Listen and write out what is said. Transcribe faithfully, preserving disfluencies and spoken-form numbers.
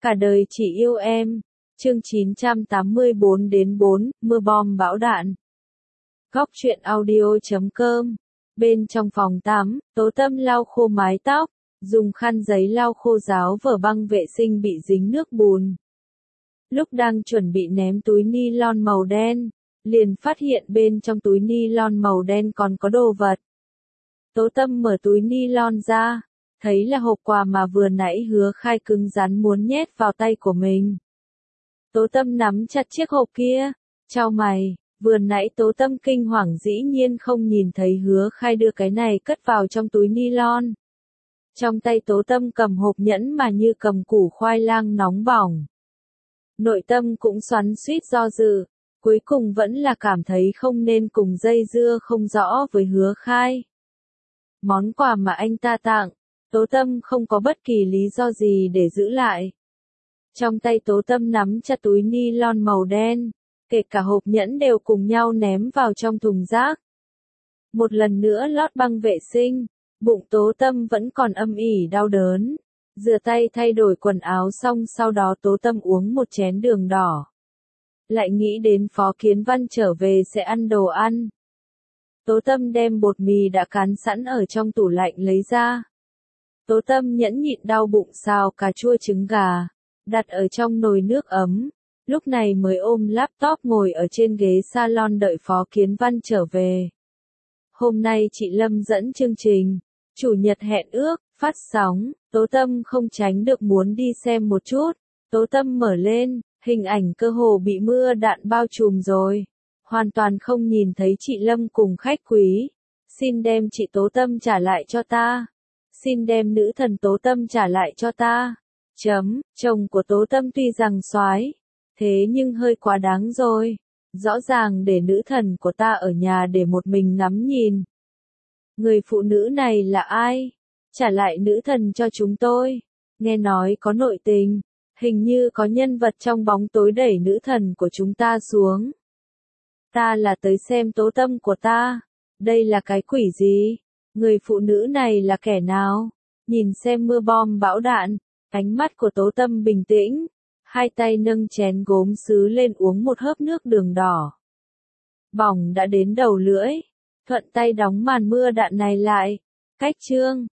Cả đời chỉ yêu em. Chương chín trăm tám mươi bốn đến bốn, mưa bom bão đạn. Góc truyện audio chấm com. Bên trong phòng tắm, Tố Tâm lau khô mái tóc, dùng khăn giấy lau khô ráo vở băng vệ sinh bị dính nước bùn. Lúc đang chuẩn bị ném túi ni lon màu đen, liền phát hiện bên trong túi ni lon màu đen còn có đồ vật. Tố Tâm mở túi ni lon ra, thấy là hộp quà mà vừa nãy Hứa Khai cứng rắn muốn nhét vào tay của mình. Tố Tâm nắm chặt chiếc hộp kia, chau mày, vừa nãy Tố Tâm kinh hoàng dĩ nhiên không nhìn thấy Hứa Khai đưa cái này cất vào trong túi ni lon. Trong tay Tố Tâm cầm hộp nhẫn mà như cầm củ khoai lang nóng bỏng. Nội tâm cũng xoắn xuýt do dự, cuối cùng vẫn là cảm thấy không nên cùng dây dưa không rõ với Hứa Khai. Món quà mà anh ta tặng, Tố Tâm không có bất kỳ lý do gì để giữ lại. Trong tay Tố Tâm nắm chặt túi ni lon màu đen, kể cả hộp nhẫn đều cùng nhau ném vào trong thùng rác. Một lần nữa lót băng vệ sinh, bụng Tố Tâm vẫn còn âm ỉ đau đớn. Rửa tay thay đổi quần áo xong sau đó Tố Tâm uống một chén đường đỏ. Lại nghĩ đến Phó Kiến Văn trở về sẽ ăn đồ ăn. Tố Tâm đem bột mì đã cán sẵn ở trong tủ lạnh lấy ra. Tố Tâm nhẫn nhịn đau bụng xào cà chua trứng gà, đặt ở trong nồi nước ấm, lúc này mới ôm laptop ngồi ở trên ghế salon đợi Phó Kiến Văn trở về. Hôm nay chị Lâm dẫn chương trình, chủ nhật hẹn ước, phát sóng, Tố Tâm không tránh được muốn đi xem một chút. Tố Tâm mở lên, hình ảnh cơ hồ bị mưa đạn bao trùm rồi. Hoàn toàn không nhìn thấy chị Lâm cùng khách quý. Xin đem chị Tố Tâm trả lại cho ta. Xin đem nữ thần Tố Tâm trả lại cho ta. Chấm, chồng của Tố Tâm tuy rằng soái, thế nhưng hơi quá đáng rồi. Rõ ràng để nữ thần của ta ở nhà để một mình ngắm nhìn. Người phụ nữ này là ai? Trả lại nữ thần cho chúng tôi. Nghe nói có nội tình, hình như có nhân vật trong bóng tối đẩy nữ thần của chúng ta xuống. Ta là tới xem Tố Tâm của ta. Đây là cái quỷ gì? Người phụ nữ này là kẻ nào? Nhìn xem mưa bom bão đạn, ánh mắt của Tố Tâm bình tĩnh, hai tay nâng chén gốm sứ lên uống một hớp nước đường đỏ. Bỏng đã đến đầu lưỡi, thuận tay đóng màn mưa đạn này lại. Cách chương